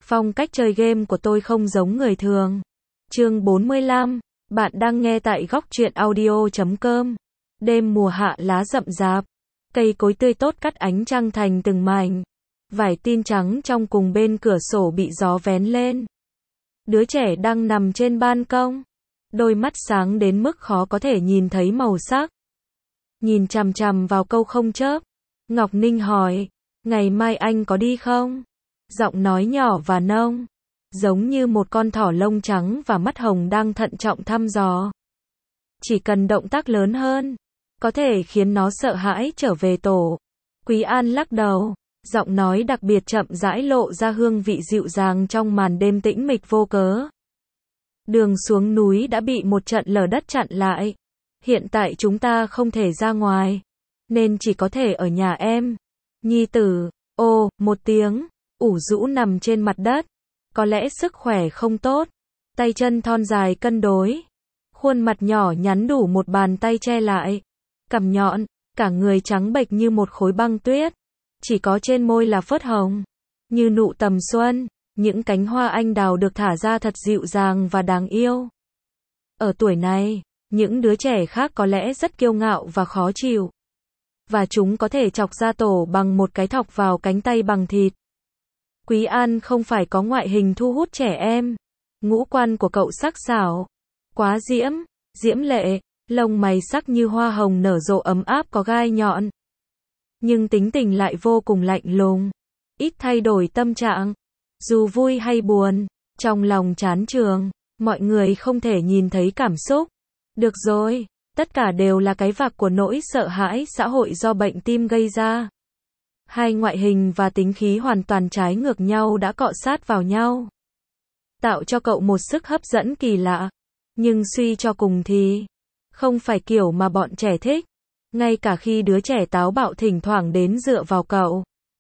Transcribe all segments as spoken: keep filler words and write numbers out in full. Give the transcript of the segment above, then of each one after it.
Phong cách chơi game của tôi không giống người thường. Chương bốn mươi lăm. Bạn đang nghe tại góc truyện audio chấm com. Đêm mùa hạ lá rậm rạp. Cây cối tươi tốt cắt ánh trăng thành từng mảnh. Vải tin trắng trong cùng bên cửa sổ bị gió vén lên. Đứa trẻ đang nằm trên ban công. Đôi mắt sáng đến mức khó có thể nhìn thấy màu sắc. Nhìn chằm chằm vào câu không chớp. Ngọc Ninh hỏi, ngày mai anh có đi không? Giọng nói nhỏ và nông, giống như một con thỏ lông trắng và mắt hồng đang thận trọng thăm dò. Chỉ cần động tác lớn hơn, có thể khiến nó sợ hãi trở về tổ. Quý An lắc đầu, giọng nói đặc biệt chậm rãi lộ ra hương vị dịu dàng trong màn đêm tĩnh mịch vô cớ. Đường xuống núi đã bị một trận lở đất chặn lại. Hiện tại chúng ta không thể ra ngoài, nên chỉ có thể ở nhà em. Nhi tử, ô, một tiếng, ủ rũ nằm trên mặt đất. Có lẽ sức khỏe không tốt. Tay chân thon dài cân đối. Khuôn mặt nhỏ nhắn đủ một bàn tay che lại. Cằm nhọn, cả người trắng bệch như một khối băng tuyết. Chỉ có trên môi là phớt hồng. Như nụ tầm xuân, những cánh hoa anh đào được thả ra thật dịu dàng và đáng yêu. Ở tuổi này, những đứa trẻ khác có lẽ rất kiêu ngạo và khó chịu. Và chúng có thể chọc ra tổ bằng một cái thọc vào cánh tay bằng thịt. Quý An không phải có ngoại hình thu hút trẻ em. Ngũ quan của cậu sắc sảo, quá diễm, diễm lệ, lông mày sắc như hoa hồng nở rộ ấm áp có gai nhọn. Nhưng tính tình lại vô cùng lạnh lùng, ít thay đổi tâm trạng. Dù vui hay buồn, trong lòng chán chường, mọi người không thể nhìn thấy cảm xúc. Được rồi, tất cả đều là cái vạc của nỗi sợ hãi xã hội do bệnh tim gây ra. Hai ngoại hình và tính khí hoàn toàn trái ngược nhau đã cọ sát vào nhau, tạo cho cậu một sức hấp dẫn kỳ lạ. Nhưng suy cho cùng thì, không phải kiểu mà bọn trẻ thích. Ngay cả khi đứa trẻ táo bạo thỉnh thoảng đến dựa vào cậu,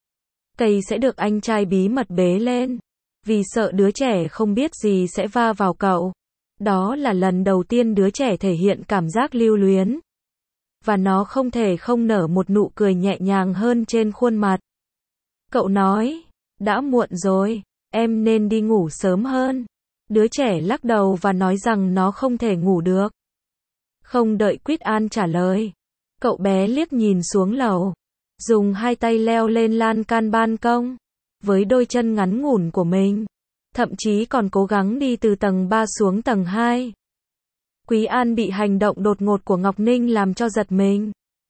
cây sẽ được anh trai bí mật bế lên, vì sợ đứa trẻ không biết gì sẽ va vào cậu. Đó là lần đầu tiên đứa trẻ thể hiện cảm giác lưu luyến. Và nó không thể không nở một nụ cười nhẹ nhàng hơn trên khuôn mặt. Cậu nói, đã muộn rồi, em nên đi ngủ sớm hơn. Đứa trẻ lắc đầu và nói rằng nó không thể ngủ được. Không đợi Quý An trả lời, cậu bé liếc nhìn xuống lầu, dùng hai tay leo lên lan can ban công, với đôi chân ngắn ngủn của mình. Thậm chí còn cố gắng đi từ tầng ba xuống tầng hai. Quý An bị hành động đột ngột của Ngọc Ninh làm cho giật mình.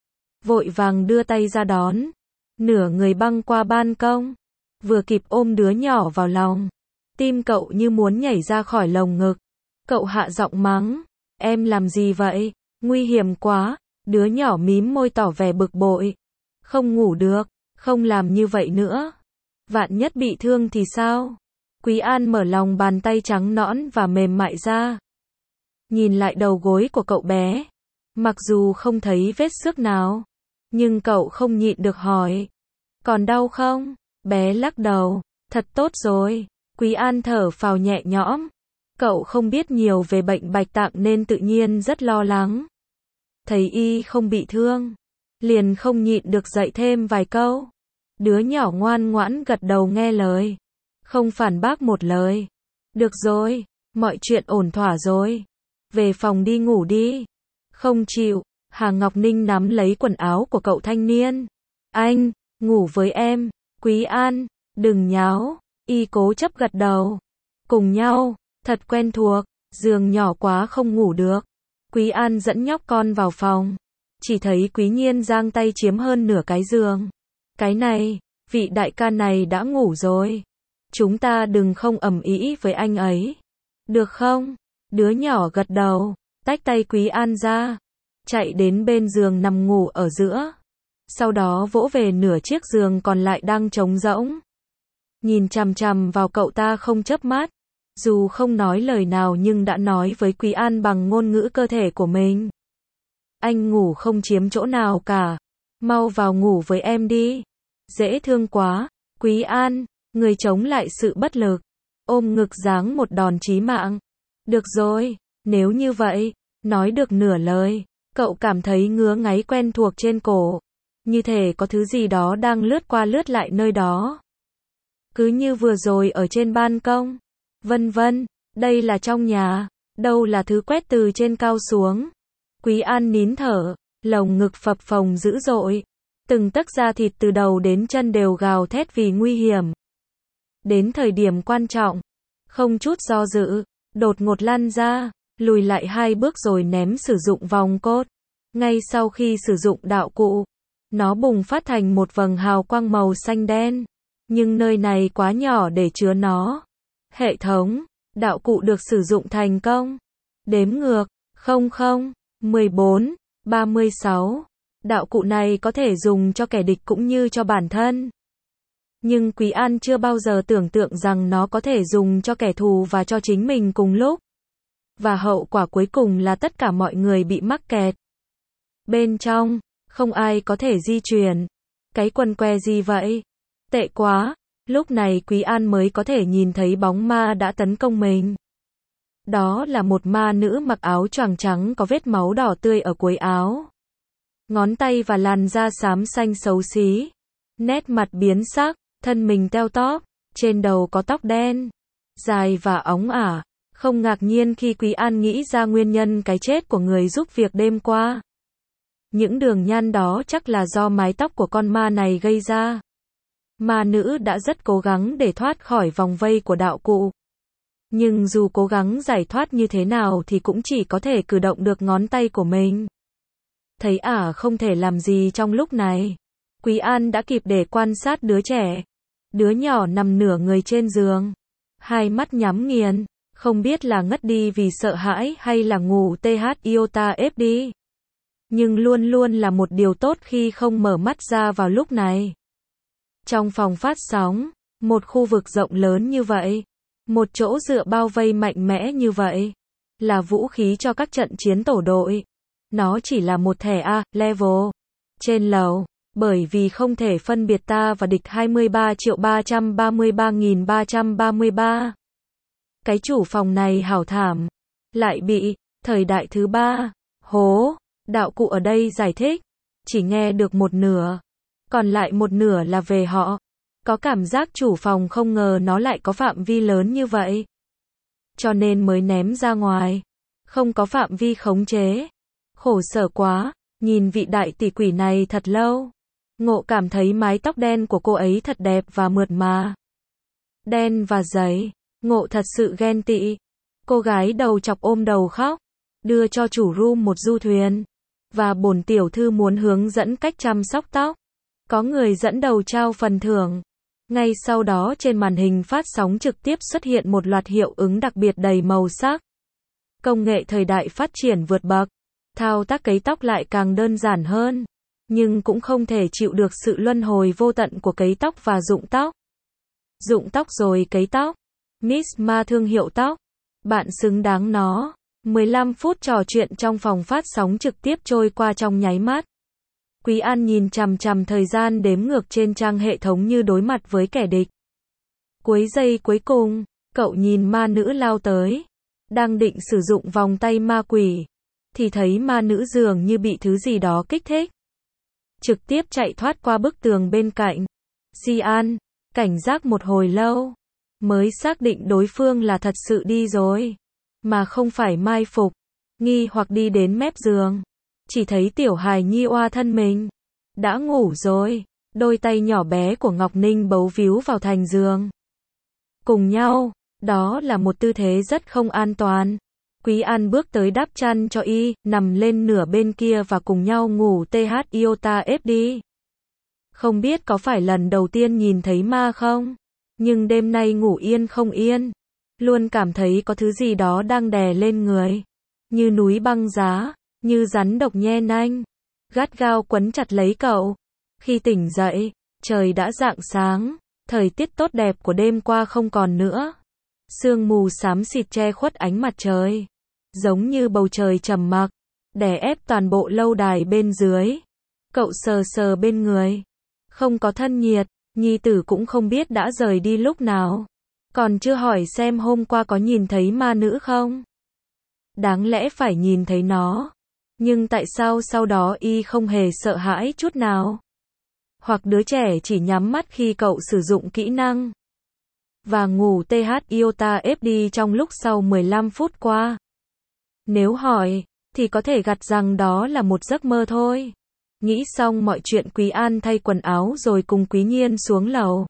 Vội vàng đưa tay ra đón. Nửa người băng qua ban công. Vừa kịp ôm đứa nhỏ vào lòng. Tim cậu như muốn nhảy ra khỏi lồng ngực. Cậu hạ giọng mắng. Em làm gì vậy? Nguy hiểm quá. Đứa nhỏ mím môi tỏ vẻ bực bội. Không ngủ được. Không làm như vậy nữa. Vạn nhất bị thương thì sao? Quý An mở lòng bàn tay trắng nõn và mềm mại ra. Nhìn lại đầu gối của cậu bé. Mặc dù không thấy vết xước nào, nhưng cậu không nhịn được hỏi. Còn đau không? Bé lắc đầu. Thật tốt rồi. Quý An thở phào nhẹ nhõm. Cậu không biết nhiều về bệnh bạch tạng nên tự nhiên rất lo lắng. Thấy y không bị thương, liền không nhịn được dạy thêm vài câu. Đứa nhỏ ngoan ngoãn gật đầu nghe lời, không phản bác một lời. Được rồi, mọi chuyện ổn thỏa rồi. Về phòng đi ngủ đi. Không chịu. Hà Ngọc Ninh nắm lấy quần áo của cậu thanh niên. Anh, ngủ với em. Quý An, đừng nháo. Y cố chấp gật đầu. Cùng nhau, thật quen thuộc. Giường nhỏ quá không ngủ được. Quý An dẫn nhóc con vào phòng. Chỉ thấy Quý Nhiên giang tay chiếm hơn nửa cái giường. Cái này, vị đại ca này đã ngủ rồi. Chúng ta đừng không ầm ĩ với anh ấy. Được không? Đứa nhỏ gật đầu, tách tay Quý An ra, chạy đến bên giường nằm ngủ ở giữa. Sau đó vỗ về nửa chiếc giường còn lại đang trống rỗng. Nhìn chằm chằm vào cậu ta không chớp mắt. Dù không nói lời nào nhưng đã nói với Quý An bằng ngôn ngữ cơ thể của mình. Anh ngủ không chiếm chỗ nào cả. Mau vào ngủ với em đi. Dễ thương quá. Quý An, người chống lại sự bất lực, ôm ngực giáng một đòn chí mạng. Được rồi, nếu như vậy, nói được nửa lời, cậu cảm thấy ngứa ngáy quen thuộc trên cổ. Như thể có thứ gì đó đang lướt qua lướt lại nơi đó. Cứ như vừa rồi ở trên ban công. Vân vân, đây là trong nhà, đâu là thứ quét từ trên cao xuống. Quý An nín thở, lồng ngực phập phồng dữ dội. Từng tấc da thịt từ đầu đến chân đều gào thét vì nguy hiểm. Đến thời điểm quan trọng, không chút do dự, đột ngột lăn ra, lùi lại hai bước rồi ném sử dụng vòng cốt. Ngay sau khi sử dụng đạo cụ, nó bùng phát thành một vầng hào quang màu xanh đen. Nhưng nơi này quá nhỏ để chứa nó. Hệ thống, đạo cụ được sử dụng thành công. Đếm ngược, không không, mười bốn, ba mươi sáu. Đạo cụ này có thể dùng cho kẻ địch cũng như cho bản thân. Nhưng Quý An chưa bao giờ tưởng tượng rằng nó có thể dùng cho kẻ thù và cho chính mình cùng lúc. Và hậu quả cuối cùng là tất cả mọi người bị mắc kẹt. Bên trong, không ai có thể di chuyển. Cái quần què gì vậy? Tệ quá, lúc này Quý An mới có thể nhìn thấy bóng ma đã tấn công mình. Đó là một ma nữ mặc áo choàng trắng có vết máu đỏ tươi ở cuối áo. Ngón tay và làn da xám xanh xấu xí. Nét mặt biến sắc, thân mình teo tóp, trên đầu có tóc đen, dài và óng ả. Không ngạc nhiên khi Quý An nghĩ ra nguyên nhân cái chết của người giúp việc đêm qua. Những đường nhăn đó chắc là do mái tóc của con ma này gây ra. Ma nữ đã rất cố gắng để thoát khỏi vòng vây của đạo cụ. Nhưng dù cố gắng giải thoát như thế nào thì cũng chỉ có thể cử động được ngón tay của mình. Thấy ả không thể làm gì trong lúc này. Quý An đã kịp để quan sát đứa trẻ. Đứa nhỏ nằm nửa người trên giường. Hai mắt nhắm nghiền. Không biết là ngất đi vì sợ hãi hay là ngủ th iota ép đi. Nhưng luôn luôn là một điều tốt khi không mở mắt ra vào lúc này. Trong phòng phát sóng, một khu vực rộng lớn như vậy, một chỗ dựa bao vây mạnh mẽ như vậy, là vũ khí cho các trận chiến tổ đội. Nó chỉ là một thẻ A, level, trên lầu, bởi vì không thể phân biệt ta và địch hai mươi ba triệu ba trăm ba mươi ba nghìn ba trăm ba mươi ba. Cái chủ phòng này hảo thảm, lại bị, thời đại thứ ba, hố, đạo cụ ở đây giải thích, chỉ nghe được một nửa. Còn lại một nửa là về họ. Có cảm giác chủ phòng không ngờ nó lại có phạm vi lớn như vậy. Cho nên mới ném ra ngoài. Không có phạm vi khống chế. Khổ sở quá, nhìn vị đại tỷ quỷ này thật lâu. Ngộ cảm thấy mái tóc đen của cô ấy thật đẹp và mượt mà. Đen và dày. Ngộ thật sự ghen tị. Cô gái đầu chọc ôm đầu khóc. Đưa cho chủ room một du thuyền. Và bổn tiểu thư muốn hướng dẫn cách chăm sóc tóc. Có người dẫn đầu trao phần thưởng. Ngay sau đó trên màn hình phát sóng trực tiếp xuất hiện một loạt hiệu ứng đặc biệt đầy màu sắc. Công nghệ thời đại phát triển vượt bậc. Thao tác cấy tóc lại càng đơn giản hơn. Nhưng cũng không thể chịu được sự luân hồi vô tận của cấy tóc và rụng tóc. Rụng tóc rồi cấy tóc. Miss Ma thương hiệu tóc. Bạn xứng đáng nó. mười lăm phút trò chuyện trong phòng phát sóng trực tiếp trôi qua trong nháy mắt. Quý An nhìn chằm chằm thời gian đếm ngược trên trang hệ thống như đối mặt với kẻ địch. Cuối giây cuối cùng, cậu nhìn ma nữ lao tới. Đang định sử dụng vòng tay ma quỷ. Thì thấy ma nữ dường như bị thứ gì đó kích thích. Trực tiếp chạy thoát qua bức tường bên cạnh. Di An, cảnh giác một hồi lâu. Mới xác định đối phương là thật sự đi rồi. Mà không phải mai phục. Nghi hoặc đi đến mép giường. Chỉ thấy tiểu hài nhi oa thân mình. Đã ngủ rồi. Đôi tay nhỏ bé của Ngọc Ninh bấu víu vào thành giường. Cùng nhau. Đó là một tư thế rất không an toàn. Quý An bước tới đắp chăn cho y, nằm lên nửa bên kia và cùng nhau ngủ th iota ép đi. Không biết có phải lần đầu tiên nhìn thấy ma không? Nhưng đêm nay ngủ yên không yên. Luôn cảm thấy có thứ gì đó đang đè lên người. Như núi băng giá. Như rắn độc nhe nanh, gắt gao quấn chặt lấy cậu. Khi tỉnh dậy, trời đã rạng sáng, thời tiết tốt đẹp của đêm qua không còn nữa. Sương mù xám xịt che khuất ánh mặt trời, giống như bầu trời trầm mặc, đè ép toàn bộ lâu đài bên dưới. Cậu sờ sờ bên người, không có thân nhiệt, nhi tử cũng không biết đã rời đi lúc nào. Còn chưa hỏi xem hôm qua có nhìn thấy ma nữ không? Đáng lẽ phải nhìn thấy nó. Nhưng tại sao sau đó y không hề sợ hãi chút nào? Hoặc đứa trẻ chỉ nhắm mắt khi cậu sử dụng kỹ năng. và ngủ tê hát iota ép đi trong lúc sau mười lăm phút qua. Nếu hỏi, thì có thể gặt rằng đó là một giấc mơ thôi. Nghĩ xong mọi chuyện, Quý An thay quần áo rồi cùng Quý Nhiên xuống lầu.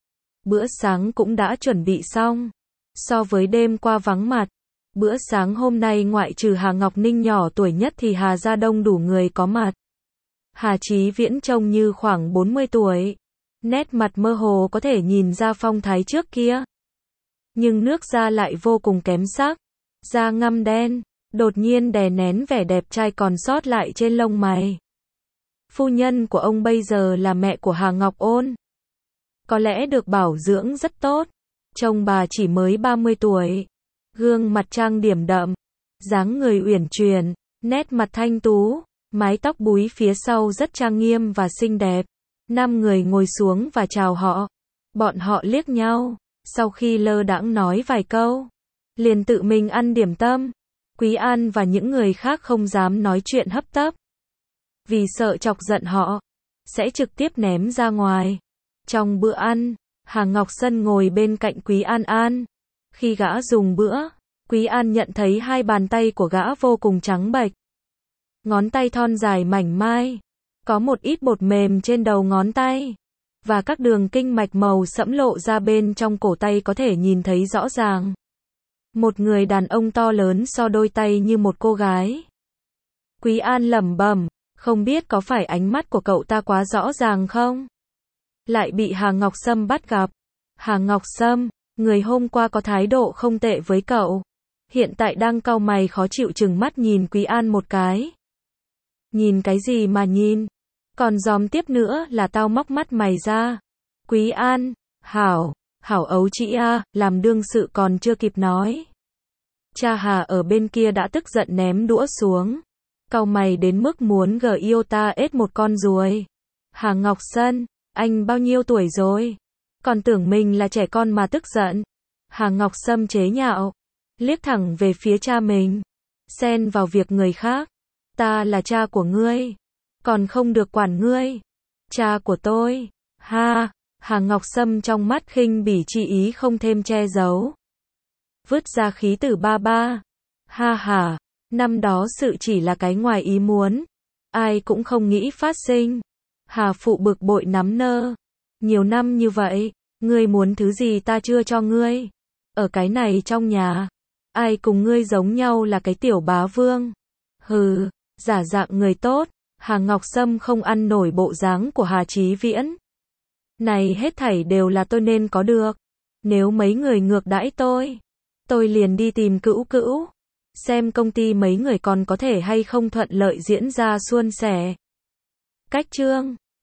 Bữa sáng cũng đã chuẩn bị xong. So với đêm qua vắng mặt, bữa sáng hôm nay ngoại trừ Hà Ngọc Ninh nhỏ tuổi nhất thì Hà gia đông đủ người có mặt. Hà Chí Viễn trông như khoảng bốn mươi tuổi. Nét mặt mơ hồ có thể nhìn ra phong thái trước kia. Nhưng nước da lại vô cùng kém sắc. Da ngăm đen, đột nhiên đè nén vẻ đẹp trai còn sót lại trên lông mày. Phu nhân của ông bây giờ là mẹ của Hà Ngọc Ôn. Có lẽ được bảo dưỡng rất tốt. Trông bà chỉ mới ba mươi tuổi. Gương mặt trang điểm đậm. Dáng người uyển chuyển. Nét mặt thanh tú. Mái tóc búi phía sau rất trang nghiêm và xinh đẹp. Năm người ngồi xuống và chào họ. Bọn họ liếc nhau. Sau khi lơ đãng nói vài câu, liền tự mình ăn điểm tâm. Quý An và những người khác không dám nói chuyện hấp tấp. Vì sợ chọc giận họ, sẽ trực tiếp ném ra ngoài. Trong bữa ăn, Hà Ngọc Sân ngồi bên cạnh Quý An An. Khi gã dùng bữa, Quý An nhận thấy hai bàn tay của gã vô cùng trắng bệch. Ngón tay thon dài mảnh mai. Có một ít bột mềm trên đầu ngón tay. Và các đường kinh mạch màu sẫm lộ ra bên trong cổ tay có thể nhìn thấy rõ ràng. Một người đàn ông to lớn so đôi tay như một cô gái. Quý An lẩm bẩm, không biết có phải ánh mắt của cậu ta quá rõ ràng không? Lại bị Hà Ngọc Sâm bắt gặp. Hà Ngọc Sâm, người hôm qua có thái độ không tệ với cậu, hiện tại đang cau mày khó chịu trừng mắt nhìn Quý An một cái. Nhìn cái gì mà nhìn? Còn dòm tiếp nữa là tao móc mắt mày ra. Quý An, hảo, hảo ấu chị a, làm đương sự còn chưa kịp nói. Cha Hà ở bên kia đã tức giận ném đũa xuống. Cau mày đến mức muốn gờ iota ết một con ruồi. Hà Ngọc Sân, anh bao nhiêu tuổi rồi? Còn tưởng mình là trẻ con mà tức giận. Hà Ngọc Sâm chế nhạo, liếc thẳng về phía cha mình. Xen vào việc người khác. Ta là cha của ngươi, còn không được quản ngươi. Cha của tôi. Ha, Hà Ngọc Sâm trong mắt khinh bỉ chi ý không thêm che giấu. Vứt ra khí tử ba ba. Ha ha, năm đó sự chỉ là cái ngoài ý muốn. Ai cũng không nghĩ phát sinh. Hà phụ bực bội nắm nơ. Nhiều năm như vậy, ngươi muốn thứ gì ta chưa cho ngươi? Ở cái này trong nhà, ai cùng ngươi giống nhau là cái tiểu bá vương. Hừ, giả dạng người tốt. Hà Ngọc Sâm không ăn nổi bộ dáng của Hà Chí Viễn. Này hết thảy đều là tôi nên có được. Nếu mấy người ngược đãi tôi, tôi liền đi tìm Cữu Cữu. Xem công ty mấy người còn có thể hay không thuận lợi diễn ra suôn sẻ. Cách chương